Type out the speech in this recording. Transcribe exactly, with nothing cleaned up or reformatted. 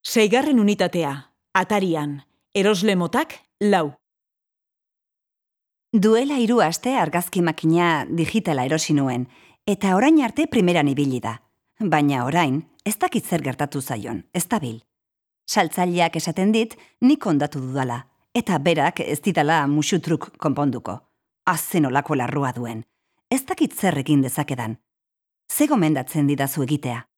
Seigarren unitatea, atarian, erosle motak, lau. Duela hiru aste argazki makina digitala erosi nuen, eta orain arte primeran ibili da. Baina orain, ez dakit zer gertatu zaion, ez dabil. Saltzaileak esaten dit, nik ondatu dudala, eta berak ez didala musutruk konponduko. Azen olako larrua duen. Ez dakit zer egin dezakedan. Ze gomendatzen didazu egitea?